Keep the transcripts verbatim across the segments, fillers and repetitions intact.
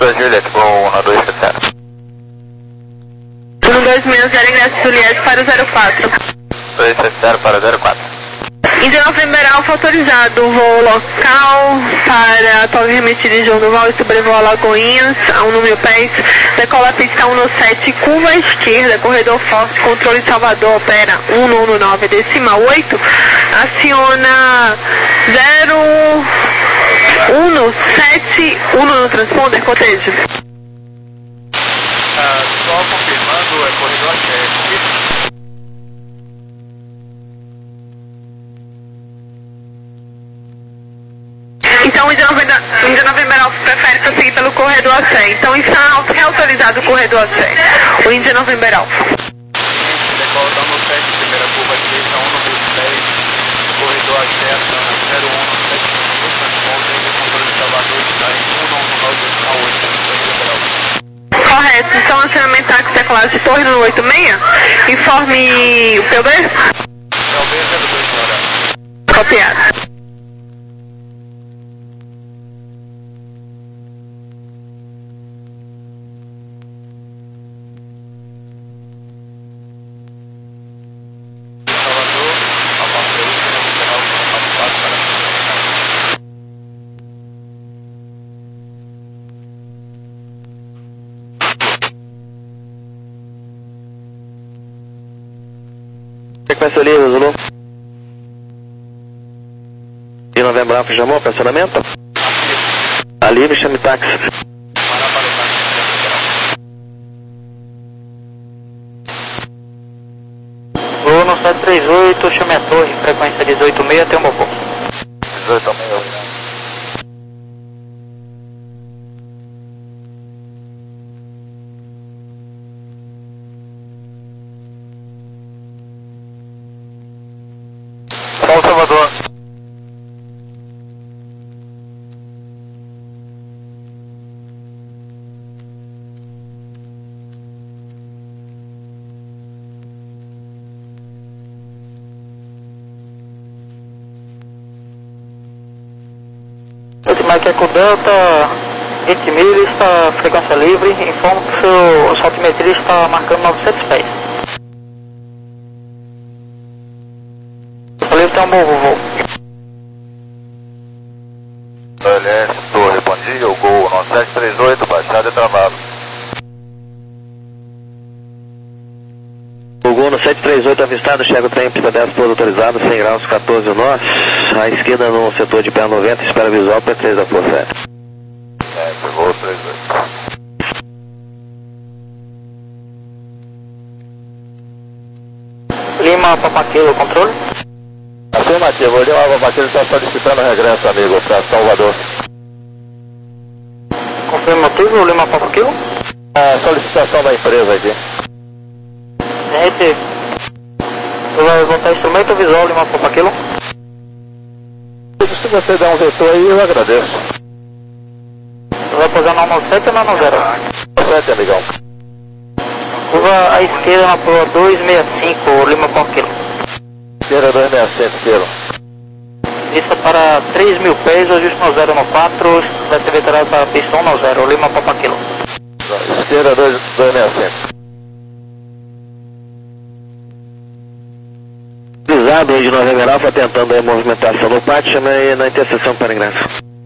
dois Juliette, voo um dois sete zero. um dois seis zero, ingresso Juliette para o zero quatro. dois sete zero para o zero quatro. Índia November Alfa autorizado, voo local para Torre Remetida de João Duval e sobrevoo Alagoinhas, a um número pés, decola a pista um no sete, curva à esquerda, corredor forte, controle Salvador, opera um no nove, decimal oito, aciona zero um no sete, um no transponder, cotejo. Ah, só confirmando, é corredor sete. Então o Índia November Alfa prefere prosseguir pelo corredor A C. Então está reautorizado o corredor A C. O Índia November Alfa. Decola da no sete, primeira curva à direita, um no dez, corredor A C, zero um no sete, no transponder, controle de Salvador, está em um no nove, decimal oito, correto. Então acionamento táxi decolagem de torre no oito seis. Informe o P B. P B zero dois hora. Copiado. Sequência livre, Zulu. E Novembro Alfa chamou para acionamento? A livre, chame táxi. Voo no sete três oito, chame a torre, frequência dezoito seis, tem um bom. dezoito seis. São Salvador. Esse Mike Eco Delta, vinte milhas, está frequência livre, informo que o seu saltimetria está marcando novecentos pés. O livre tem um bom voo. L S Torre, bom dia, o Gol no sete três oito, baixado e travado. O Gol no sete três oito avistado, chega o trem, pista dez, pouso autorizado, cem graus, quatorze nós. À esquerda no setor de pé noventa, espera visual, P três da Força Aérea. É, Gol três oito. Lima Papaquilo, controle? Afirmativo, o Lima Papaquilo está solicitando regresso, amigo, para Salvador. Confirma o motivo, Lima Papaquilo? A solicitação da empresa aqui. Gente, você vai voltar instrumento visual, Lima Papaquilo? Se você der um vetor aí, eu agradeço. Você vai pousar no nove sete ou no zero? sete, amigão. Curva à esquerda na prova dois seis cinco, Lima Papaquilo. Esquerda dois seis cinco, quilo. Vista para três mil pés, ajuste no zero no quatro, vai ser vetorado para pista um no zero, Lima Papaquilo. Esquerda dois seis cinco. Utilizado, o Índia November Alfa tentando a movimentação no pátio, chama aí na interseção para ingresso.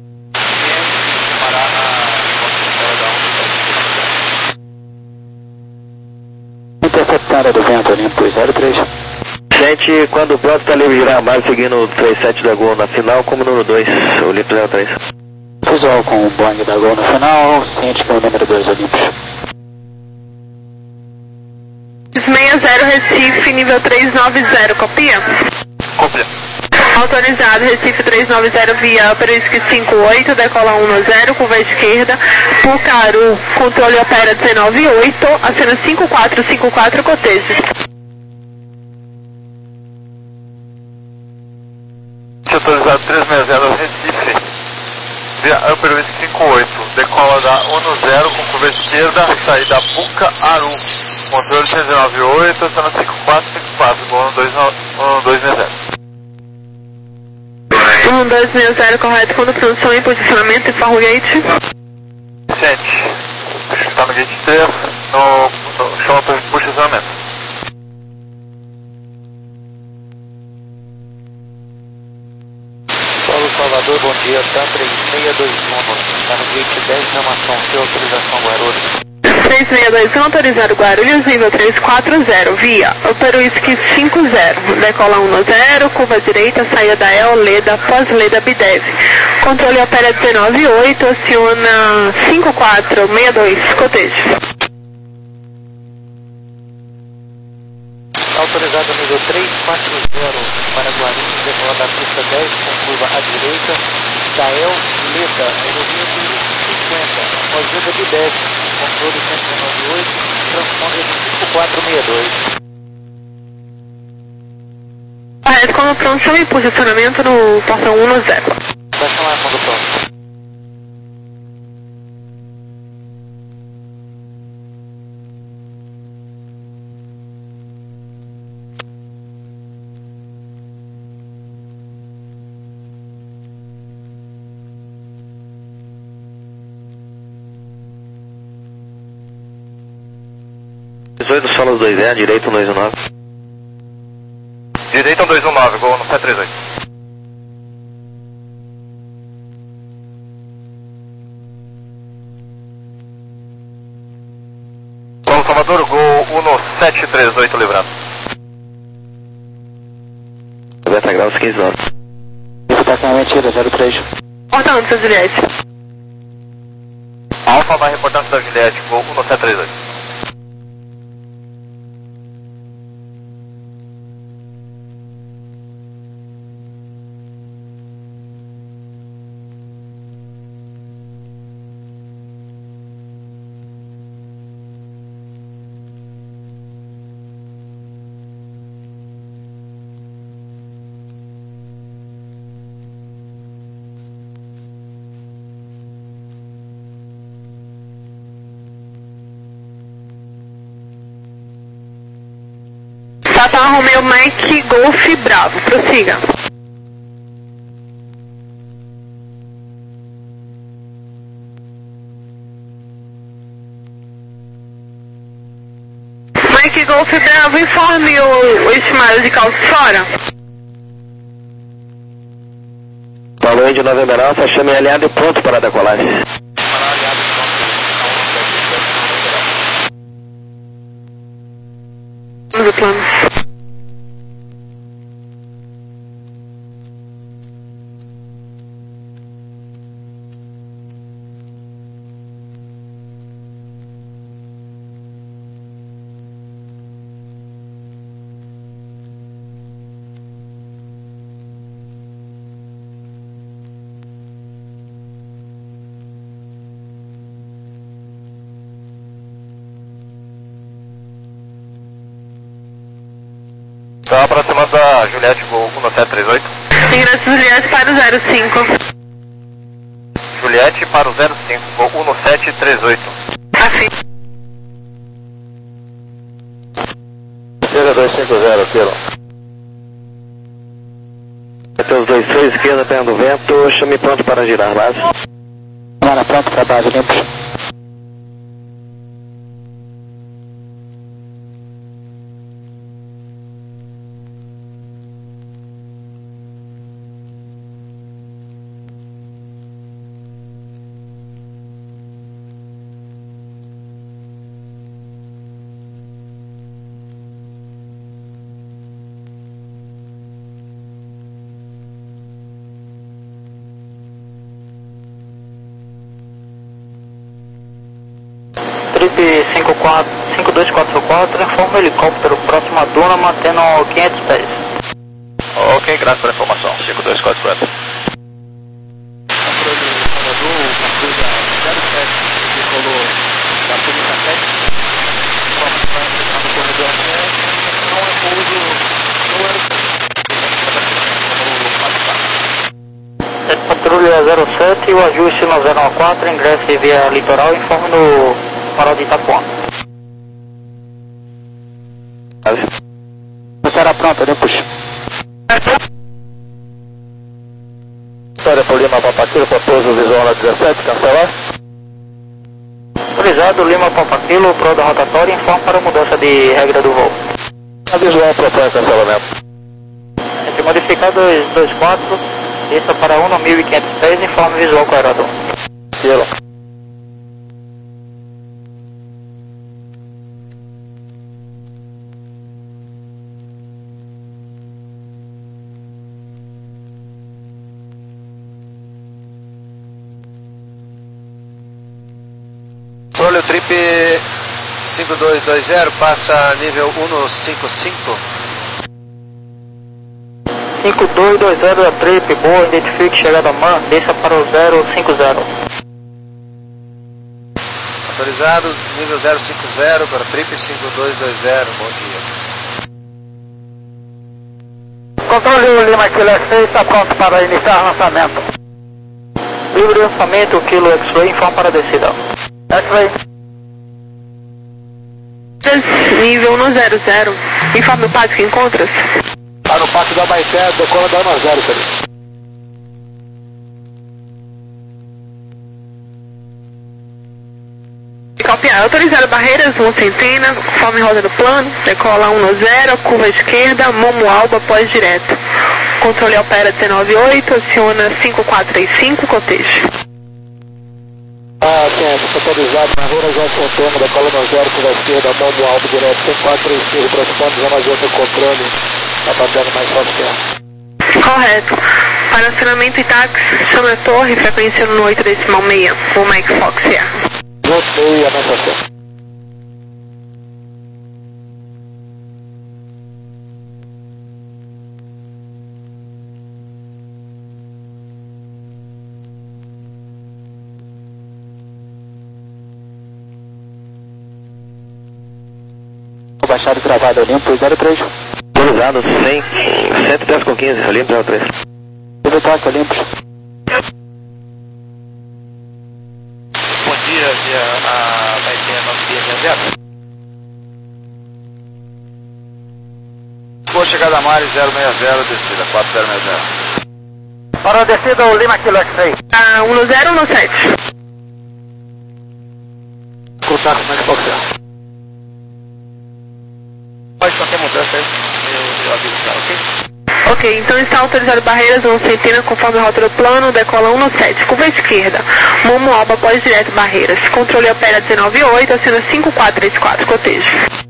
Interceptada do vento, limpo zero três. Gente, quando pronto, está livre girar mais, seguindo o trinta e sete da Gol na final, como número dois, o Limpo zero três. Visual com o Boeing da Gol na final, ciente que é o número dois Olímpicos. sessenta Recife, nível trezentos e noventa, copia? Copia. Autorizado, Recife trezentos e noventa via Perisque cinquenta e oito, decola um no zero, curva à esquerda, Pucaru, controle opera dezenove oito, acena cinco quatro cinco quatro, cotejo. Autorizado trezentos e sessenta Recife, via Upper West cinquenta e oito, decola da um no zero com curva esquerda, saída Pucaru, controle trezentos e noventa e oito, acena cinco quatro cinco quatro, Gol um dois seis zero. um dois seis zero, correto, quando produção em posicionamento e Farrugate. Sente. está no gate três, no, no chão de posicionamento. Paulo Salvador, bom dia, tá três seis dois um, está no gate dez, informação, sua autorização Guarulhos. três seis dois um, autorizado Guarulhos, nível três quatro zero, via Operuísque cinco zero, decola um no zero, curva direita, saída da E O Leda, pós-Leda Bidev. Controle opera dezenove oito, aciona cinco quatro seis dois, cotejo. Autorizado nível três quatro zero para Guarulhos, decola da pista dez com curva à direita, da E O Leda, aerovinho cinquenta, pós-Leda Bidev. Controle cento e noventa e oito, transponder cinco quatro seis dois. Correto, como pronto, chame posicionamento no portão um no zero. Vai chamar quando pronto. dezoito solos dois E, direito dois um nove. Direito dois um nove, gol no sete três oito. Paulo Salvador, gol um no sete três oito, livrado. noventa graus, quinze nove. Isso tá com a mentira, zero três. Portão do Juliette. Alfa vai reportância da Juliette, gol um no sete três oito. Tata Romeo Mike Golf Bravo, prossiga. Mike Golf Bravo, informe o, o estimado de calço fora. Paulo Índio Novembro Alfa, chame aliado e pronto para decolagem. Vamos ao plano. Está aproximando da Juliette, gol um no sete três oito. Ingresso Juliette para o zero cinco. Juliette para o zero cinco, gol um no sete três oito. Assim. zero dois cinco zero, Kilo. Matheus dois seis, esquerda, perna do vento, chame pronto para girar base. Para pronto para base, limpo. cinco dois quatro quatro, informa o helicóptero próximo a Duna, mantendo quinhentos pés. Ok, graças pela informação, cinco dois quatro quatro. Controle Salvador, captura zero sete, decolou da Pública sete, como vai entrar no corredor até, não é pouso no aeroporto. Patrulha zero sete, o ajuste no zero um quatro, ingresse via litoral, informe no farol de Itapuã. Será pronta, né, puxa? História por Lima, Papaquiro, para pouso visual na dezessete, cancelar? Autorizado, Lima Papa Kilo, pro da rotatória, informa para mudança de regra do voo. A visual propõe cancelamento. Entre modificar dois dois quatro, isso para um mil e quinhentos pés, informe visual com aeródromo. Kilo. Controle trip cinco dois dois zero, passa nível cento e cinquenta e cinco. cinco dois dois zero da trip, boa, identifique chegada M A N, desça para o zero cinco zero. Autorizado, nível zero cinco zero para trip cinco dois dois zero, bom dia. Controle Lima Kilo seis, está pronto para iniciar lançamento. Livre de lançamento, Kilo X-Ray, informa para a descida. X-Ray. Nível um zero zero, informe o pátio que encontras. Tá no pátio da Baité, decola da um zero, cara. Copiar, autorizado barreiras, uma centena, conforme roda do plano, decola um zero, curva esquerda, Momo Alba, pós direto. Controle opera dezenove oito, aciona cinco quatro três cinco, cotejo. Ah, ciência, autorizado, barreiras, uma centena, decola um zero, curva esquerda, Momo Alba, direto, cinco quatro três cinco, aproximando, zona zero do controle, tá batendo mais forte que é. Correto. Para acionamento e táxi, chama a torre, frequência no oito decimal seis, o Mike Fox, é. Voltei a mensação. Baixado gravado, limpo, zero três. Autorizado, cem, cento e dez com quinze, limpo, zero três. Tudo tá, tá limpo. Bom dia, dia a Baité nove seis zero. Boa chegada a Mari zero seis zero, descida quatro zero seis zero. Para a descida, o Lima Kilo seis. Ah, um zero um sete. Contato com mais forte. Pode qualquer mudança aí, eu, eu aviso para, ok? Ok, então está autorizado barreiras, uma centena, conforme a rota do plano, decola um sete, curva esquerda, Momo Alba, pós direto, barreiras. Controle opera dezenove oito, aciona cinco quatro três quatro, cotejo.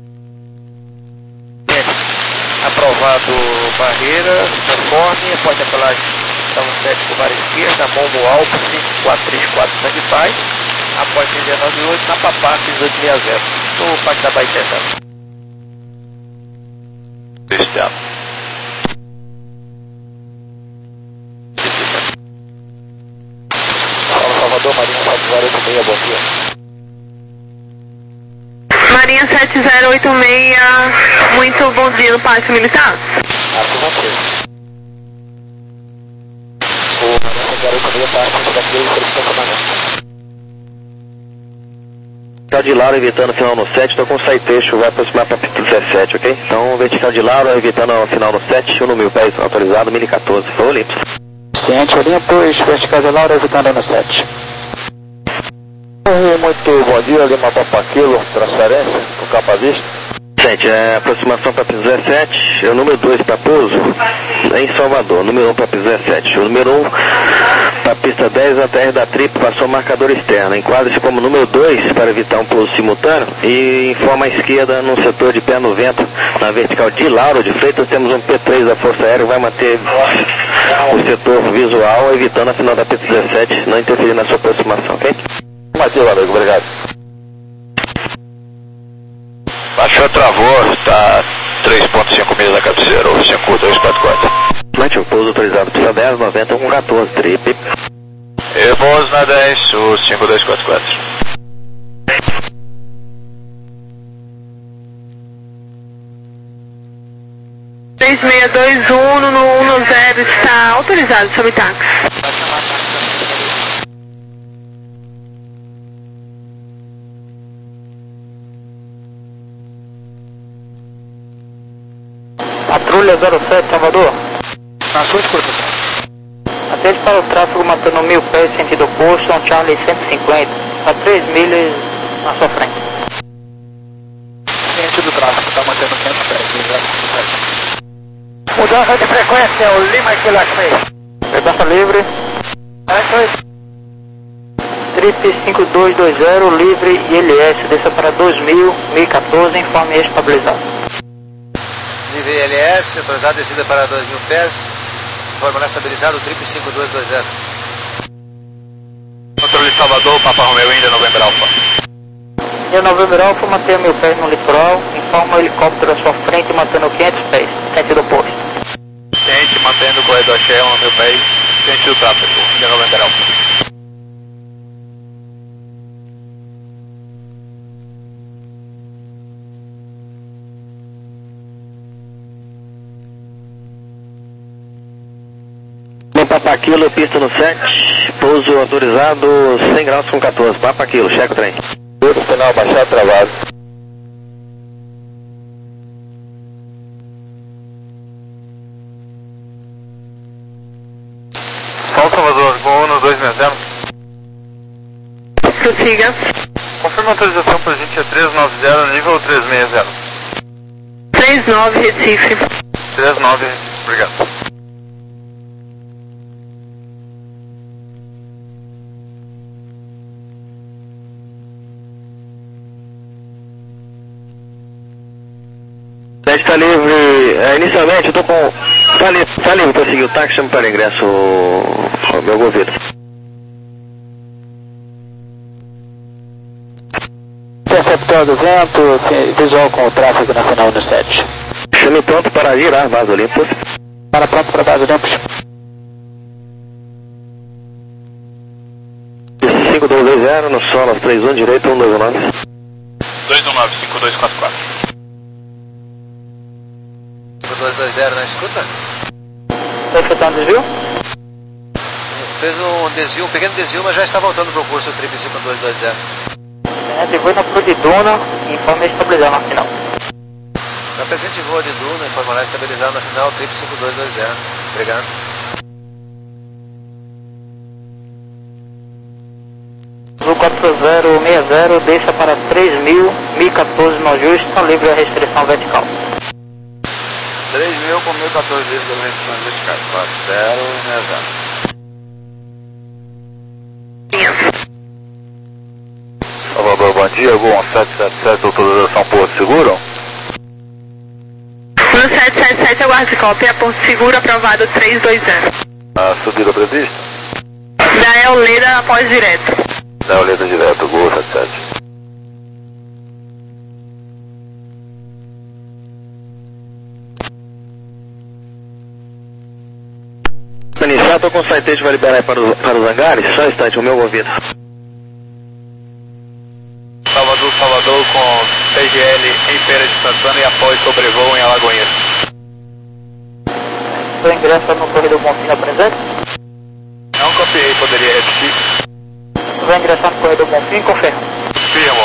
Aprovado barreira, conforme, pode decolar então sete curva esquerda, Momo Alba, cinco quatro três quatro, sangue paz, após dezenove oito, na Papá, dezoito sessenta, no Parque da Baité, tá? Cristiano. Fala, Salvador, Marinha sete zero oito seis, bom dia. Marinha sete zero oito seis, muito bom dia no Pátio Militar. Ah, com você. O Marinha sete zero oito seis está acima daquele que ele está comandando. Vertical de Lauro evitando o final no sete, estou com o Saitecho, vai aproximar para pista dezessete, ok? Então, vertical de Lauro evitando o final no sete, um mil pés autorizado, mil e quatorze, foi limpo. Ciente, limpos, vertical de Lauro evitando no sete. Muito bom dia, Lima Papa Kilo, transferência, com capa vista. Gente, é, aproximação para pista dezessete, o número dois para pouso, em Salvador, número um para pista dezessete, o número um para pista dez, a T R da Trip passou marcador externo, enquadra-se como número dois para evitar um pouso simultâneo e informa à esquerda no setor de pé no vento, na vertical de Lauro de Freitas, temos um P três da Força Aérea que vai manter o setor visual, evitando a final da pista dezessete, não interferir na sua aproximação, ok? Matheus, amigo, obrigado. Baixou, travou, está três ponto cinco milhas da cabeceira, cinco dois quatro quatro. Atlântico, pouso autorizado, pista dez, noventa, um quatorze, trip. Evos na dez, o cinco dois quatro quatro. três seis dois um no um zero está autorizado, sob táxi. Patrulha zero sete, Salvador. Na sua escuta. Atende para o tráfego mantendo mil pés, sentido oposto, São Charlie cento e cinquenta, a três milhas na sua frente. Cliente do tráfego, está mantendo quinhentos pés. Mudança de frequência, o Lima Kilo seis. Mudança livre. Trip cinco dois dois zero, livre I L S, desça para dois mil, mil e quatorze, informe estabilizado. Livre I L S, autorizado descida para dois mil pés, informe estabilizado, Trip cinco dois dois zero. Controle Salvador, Papa Romeo, Índia, November Alpha. Índia, November Alpha, mantenha mil pés no litoral, informa o helicóptero à sua frente, mantendo quinhentos pés, sentido oposto. Ciente, mantendo o corredor cheio no mil pés, sentido tráfego, Índia, November Alpha. Papa Kilo, pista no sete, pouso autorizado cem graus com quatorze, Papa Kilo, checa o trem. Tudo sinal baixado, travado. Sol Salvador, Gol no dois seis zero. Prossiga. Confirma a autorização para a gente é três nove zero, nível três seis zero. três nove, Recife. três nove, obrigado. Está livre, é, inicialmente eu tô com... Tá livre, tá livre para seguir o táxi, chama para ingresso o, o meu governo. Interceptando vento, visual com o tráfego nacional no sete. Chame pronto para girar, Vaso Olympus. Para pronto para Vaso Olympus. cinco dois dois zero, no solo, três um, direito, um dois nove. dois um nove, cinco dois quatro quatro. cinco dois dois zero na escuta? Está efetuando desvio? Fez um desvio, um pequeno desvio, mas já está voltando para o curso Trip cinco dois dois zero. É, voo na Cruz de Duna, informe estabilizado na final. Na presente voa de Duna, informará estabilizado na final, Trip cinco dois dois zero. Obrigado. Azul quatro zero seis zero, desça para três mil, mil e quatorze no ajuste, livre a restrição vertical. três mil com mil e quatorze livros restrições verticais, quatro zero seis zero. Salvador, bom dia, Gol sete sete sete, autorização Porto Seguro? No sete sete sete, aguarde cópia, Porto Seguro, aprovado três dois zero. A subida prevista? Da Euleda após direto. Da Euleda direto, Gol sete sete. Iniciar, estou com o site, vai liberar aí para os, para os hangares? Só um instante, o meu ouvido. Salvador, Salvador com T G L em Feira de Santana e após sobrevoo em Alagoinhas. Seu ingresso no corredor Bonfim na presente? Não copiei, poderia repetir? Vai ingressar no corredor Bonfim, confirma. Firmo.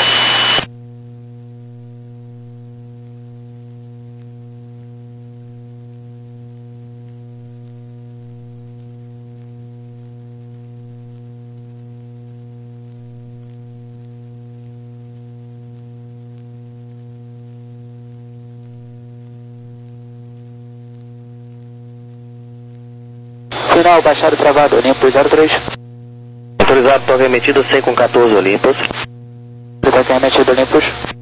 Final baixado travado, Olympus zero três. Autorizado, torre emitida cem com quatorze Olympus. Torre emitida Olympus.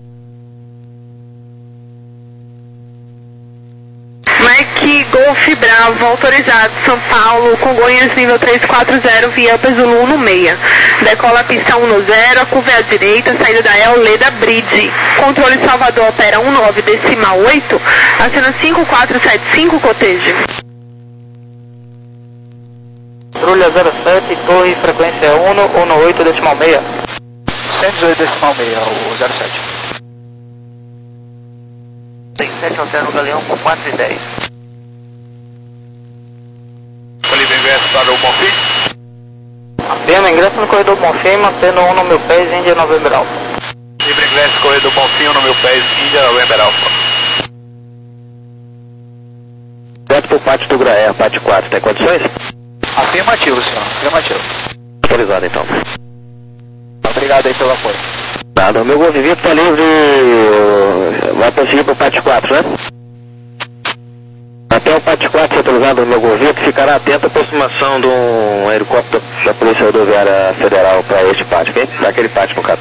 Mike Golf Bravo, autorizado, São Paulo, Congonhas, nível três quatro zero, via Pesul um no meia. Decola a pista um no zero, a curva é à direita, saída da Euleda Bridge. Controle Salvador opera um nove decimal oito, acena cinco quatro sete cinco, cotejo. Patrulha zero sete, torre frequência um, um no oito decimal seis. cento e dezoito decimal seis, o zero sete. Tem sete altera no Galeão com quatro e dez. Livre ingresso para o Bonfim? Apenas ingresso no corredor Bonfim, mantendo um no mil pés, Índia November Alpha. Livre ingresso, corredor Bonfim, no meu pés, Índia November Alpha. Direto para o pátio do Graé, pátio quatro, tem condições? Afirmativo, senhor. Afirmativo. Autorizado então. Obrigado aí pelo apoio. Nada, o meu Golf Vito tá livre, vai prosseguir pro Pátio quatro, né? Até o Pátio quatro autorizado do meu Golf Vito, ficará atento à aproximação de um helicóptero da Polícia Rodoviária Federal para este pátio, ok? Daquele pátio, no caso.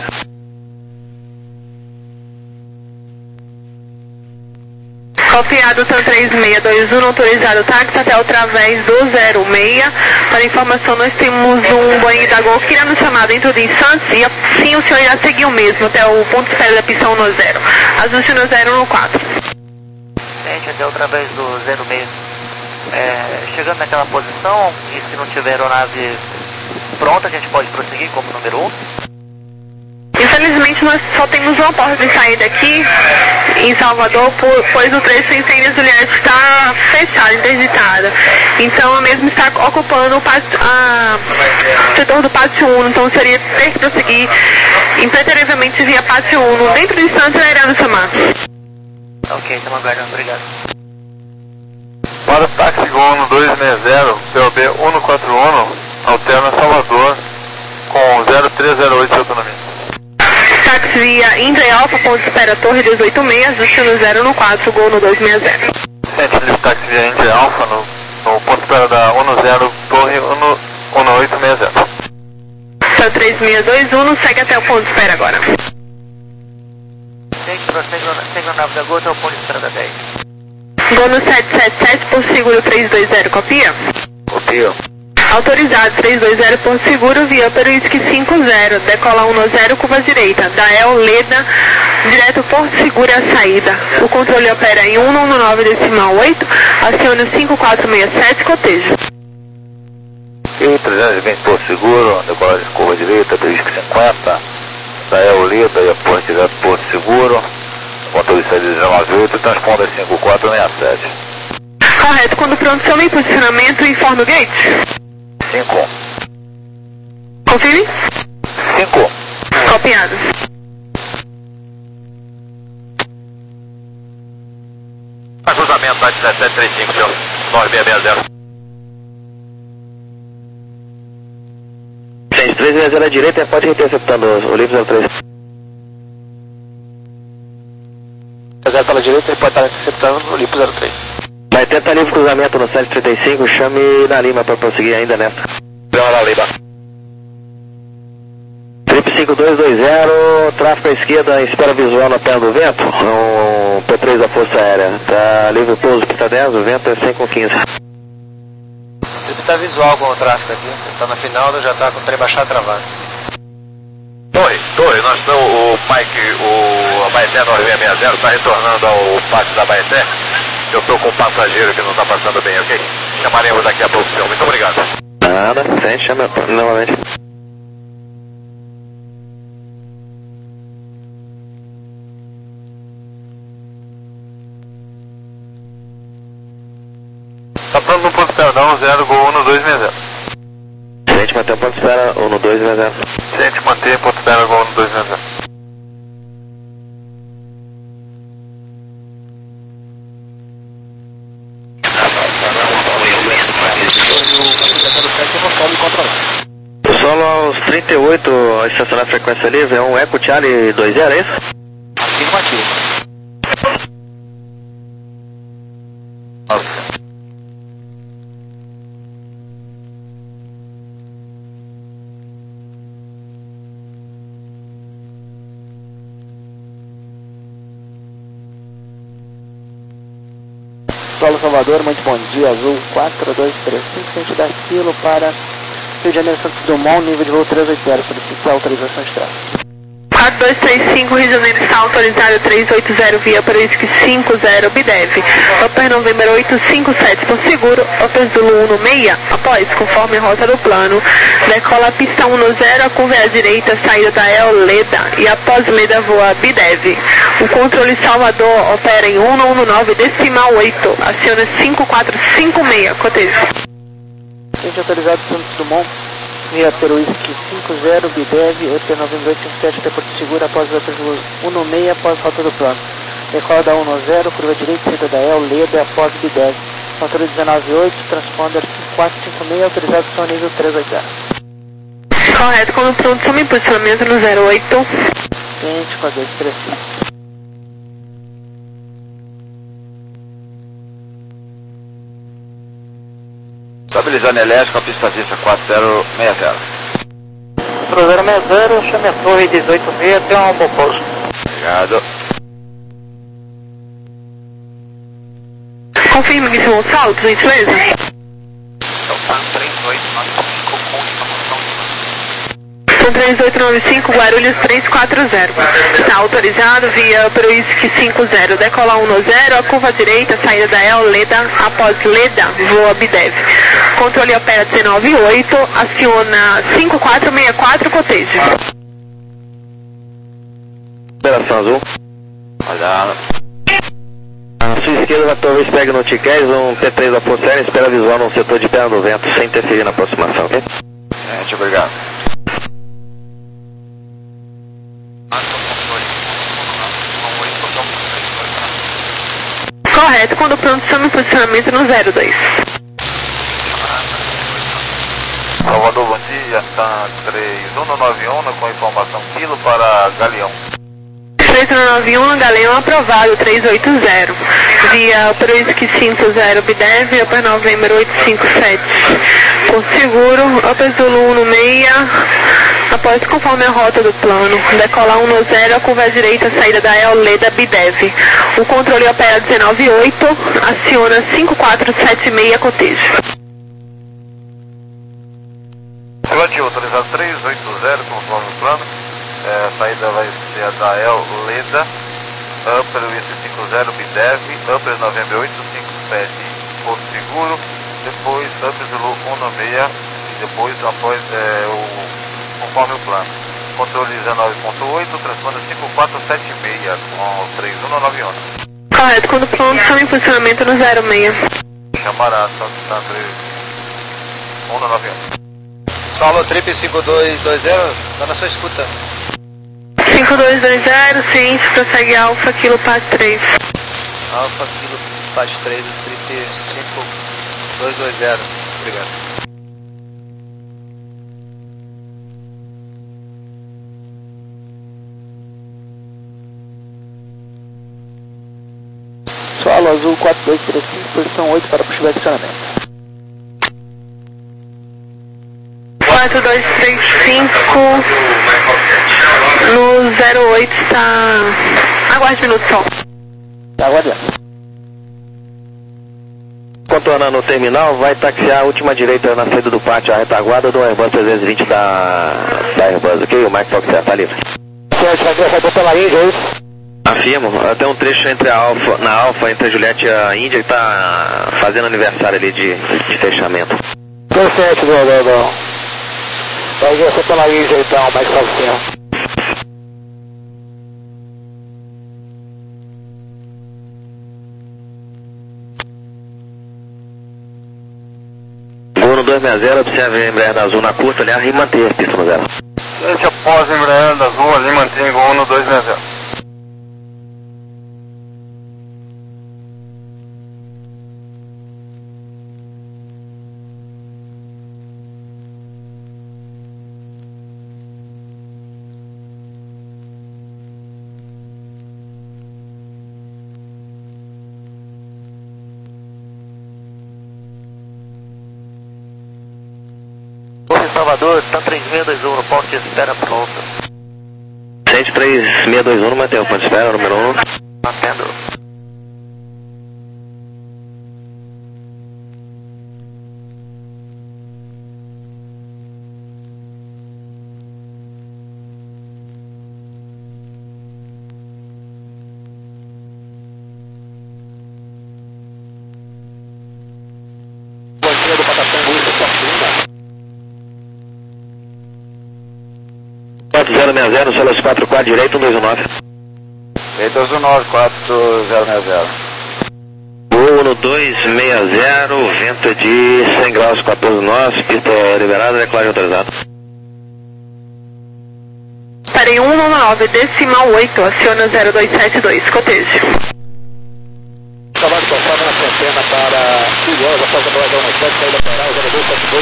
Copiado TAM três seis dois um, autorizado táxi até o través do zero seis. Para informação, nós temos um Boeing da Gol que irá nos chamar dentro de instantes e sim, o senhor irá seguir o mesmo até o ponto de espera da pista um no zero. Ajuste no zero no quatro. Gente, até o través do zero seis. É, chegando naquela posição, e se não tiver aeronave pronta, a gente pode prosseguir como número um. Infelizmente, nós só temos uma porta de saída aqui em Salvador, por, pois o trecho sem Centênias Juliette está fechado, interditado. Então, a mesma está ocupando o, pátio, a, o setor do Pátio um, então seria ter que prosseguir impreterivelmente via Pátio um. Dentro de instantes, ela irá nos chamar. Ok, estamos aguardando, obrigado. Para o táxi Gol um dois seis zero, P O B um quatro um, alterna Salvador com zero três zero oito de autonomia. Táxi via Inter Alfa, ponto de espera Torre dezoito seis, ajuste no zero no quatro, Gol no dois seis zero. Sente livre táxi via Inter Alfa no, no ponto de espera da um zero, Torre um oito seis zero. TAM três seis dois um, segue até o ponto de espera agora. Gente, prossegue na nave da Gol até o ponto de espera da dez. Gol no sete sete sete, por seguro três dois zero, copia? Copia. Autorizado três dois zero, por seguro, via Peruísque cinco zero, decola um zero, curva direita, Dael Leda, direto Porto Seguro é a saída. O controle opera em um um nove decimal oito, acione cinco quatro seis sete, cotejo. E trezentos e vinte Porto Seguro, decolagem curva direita, Peruísque cinquenta, Dael Leda e a Porto direto Porto Seguro, controle saída dezenove oito, transponder cinco quatro seis sete. Correto, quando pronto, seu em posicionamento, informe o gate. cinco. Confirme? cinco. Copiado. Cruzamento da dezessete trinta e cinco, senhor. nove seis seis zero. Gente, três seis zero à direita, pode ir interceptando o livro zero três. zero pela direita, ele pode estar interceptando o Lipo zero três. Vai tentar livre cruzamento no sete trinta e cinco, chame na Lima para prosseguir ainda nessa. Não, na Lima. Trip cinco dois dois zero, tráfego à esquerda, espera visual na perna do vento, um P três da Força Aérea. Tá livre pouso, pista dez, o vento é cem com quinze. O trip tá visual com o tráfego aqui, tá na final, já tá com o trem baixado travado. Torre, Torre, nós estamos, o Mike, o Abaeté nove seis seis zero está retornando ao pátio da Abaeté. Eu estou com um passageiro que não está passando bem, ok? Chamaremos daqui a pouco, senhor. Muito obrigado. Nada, sem chama novamente. Tá pronto no ponto de espera, dá um zero, Gol um dois seis zero. Gente, mantém o ponto de espera, um dois seis zero. Gente, mantém ponto de espera, Gol um dois seis zero. Solo aos trinta e oito, a estacionar a frequência livre, é um Eco Charlie dois zero, é isso? Afirmativo. Solo Salvador, muito bom dia, Azul quatro dois três cinco, sentido da Quilo para Rio de Janeiro, Santos Dumont, nível de voo três oito zero, solicita autorização de tráfego. quatro dois três cinco, Rio de Janeiro está autorizado três oito zero via Peruísque cinco zero, B D F. Oper November oito cinco sete por seguro, Oper Zulu um no seis, após, conforme a rota do plano, decola a pista um no zero, a curva é à direita, saída da El Leda, e após Leda voa B D F. O controle Salvador opera em um um nove decimal oito, aciona cinco quatro cinco seis, cotejo. Gente autorizado Santos Dumont, via Peruísque cinco zero, B D F, E P nove oito cinco sete, até Porto Seguro, após o Oper Zulu um no seis, após rota do plano. Decola da um no zero, curva direita, saída da El Leda, após B D F. Controle dezenove oito, transponder cinco quatro cinco seis, autorizado som nível três oito zero. Correto, quando pronto, some em posicionamento no zero oito. frente, quatro dois três cinco. Estabilizando elétrico, a pista vista quatro zero seis zero. quatro zero seis zero, chame a torre dezoito seis, tem um bom pouso. Obrigado. Confirme que são os saltos, gentileza. São três oito nove cinco, Guarulhos três quatro zero. Está autorizado via Proisc cinco zero. Decola um no zero, a curva direita, saída da El Leda, após Leda, voa Bidev. Controle opera dezenove oito, aciona cinco quatro seis quatro, cotejo. Operação azul. Olha. À sua esquerda, na torre pega no Tiqués, um T três da Possera, espera visual no setor de perna do vento, sem interferir na aproximação, ok? Gente, obrigado. Correto, quando pronto, chame o posicionamento no zero dois. Salvador, bom dia, está três um nove um com informação quilo para Galeão. três um nove um, Galeão aprovado, três oito zero. Via Proisc cinco zero, Bidev, Upper November oito cinco sete. Por seguro, Upper Zulu um no seis, após conforme a rota do plano. Decola um no zero, a curva direita, saída da El Leda, Bidev. O controle opera dezenove oito, aciona cinco quatro sete seis, cotejo. Relativo, autorizado três oito zero, conforme o plano. É, a saída vai ser a da El Leda, Upper West cinco zero, Bidev, Upper November oito cinco sete, Porto Seguro, depois Upper Zulu um no seis, e depois após é, o, conforme o plano. Controle dezenove ponto oito, transpanda cinco quatro sete seis com três um nove um. Correto, quando pronto, chame em posicionamento no zero seis. Chamará, só três um nove um. Saulo Trip cinco dois dois zero, está na sua escuta. cinco dois dois zero, ciente, prossegue Alfa, Kilo Paz três. Alfa Kilo Paz três, Trip cinco dois dois zero. Obrigado. Solo azul quatro dois três cinco, posição oito para puxar acionamento. quatro dois três cinco, no zero oito está... Aguarde um minuto só. Tá aguardando. Contornando o terminal, vai taxiar a última direita na saída do pátio, a retaguarda do Airbus trezentos e vinte da, da Airbus, ok? O Mike Fox está livre. Certo, vai sair pela Índia, é isso? Afirmo, tem um trecho entre a Alfa, na Alfa, entre a Juliette e a Índia, que está fazendo aniversário ali de, de fechamento. Perfeito, não, não, não. Vai ver pela Índia então, Mike Fox. Gol dois seis zero, observe a embreagem azul na curta, aliás, e manter a pista no zero. Gente, após a embreagem azul, ali mantém Gol um dois seis zero. Salvador, está três seis dois um, no ponto de espera pronto. Sente três seis dois um, mantém o ponto de espera, número um. Mantendo. Bandeira do Patação Luiz, Fortuna. quatro zero seis zero, Celos quatro quatro, direito, um dois um nove. dois um nove, quatro zero seis zero. Gol no dois seis zero, vento de cem graus, quatorze nós, pista liberada, decolagem autorizada. Parei um nove, decimal oito, aciona zero dois sete dois, cotejo. Cavalo passado na centena para Filhões, após a bola da Unicef, saída para zero dois sete dois.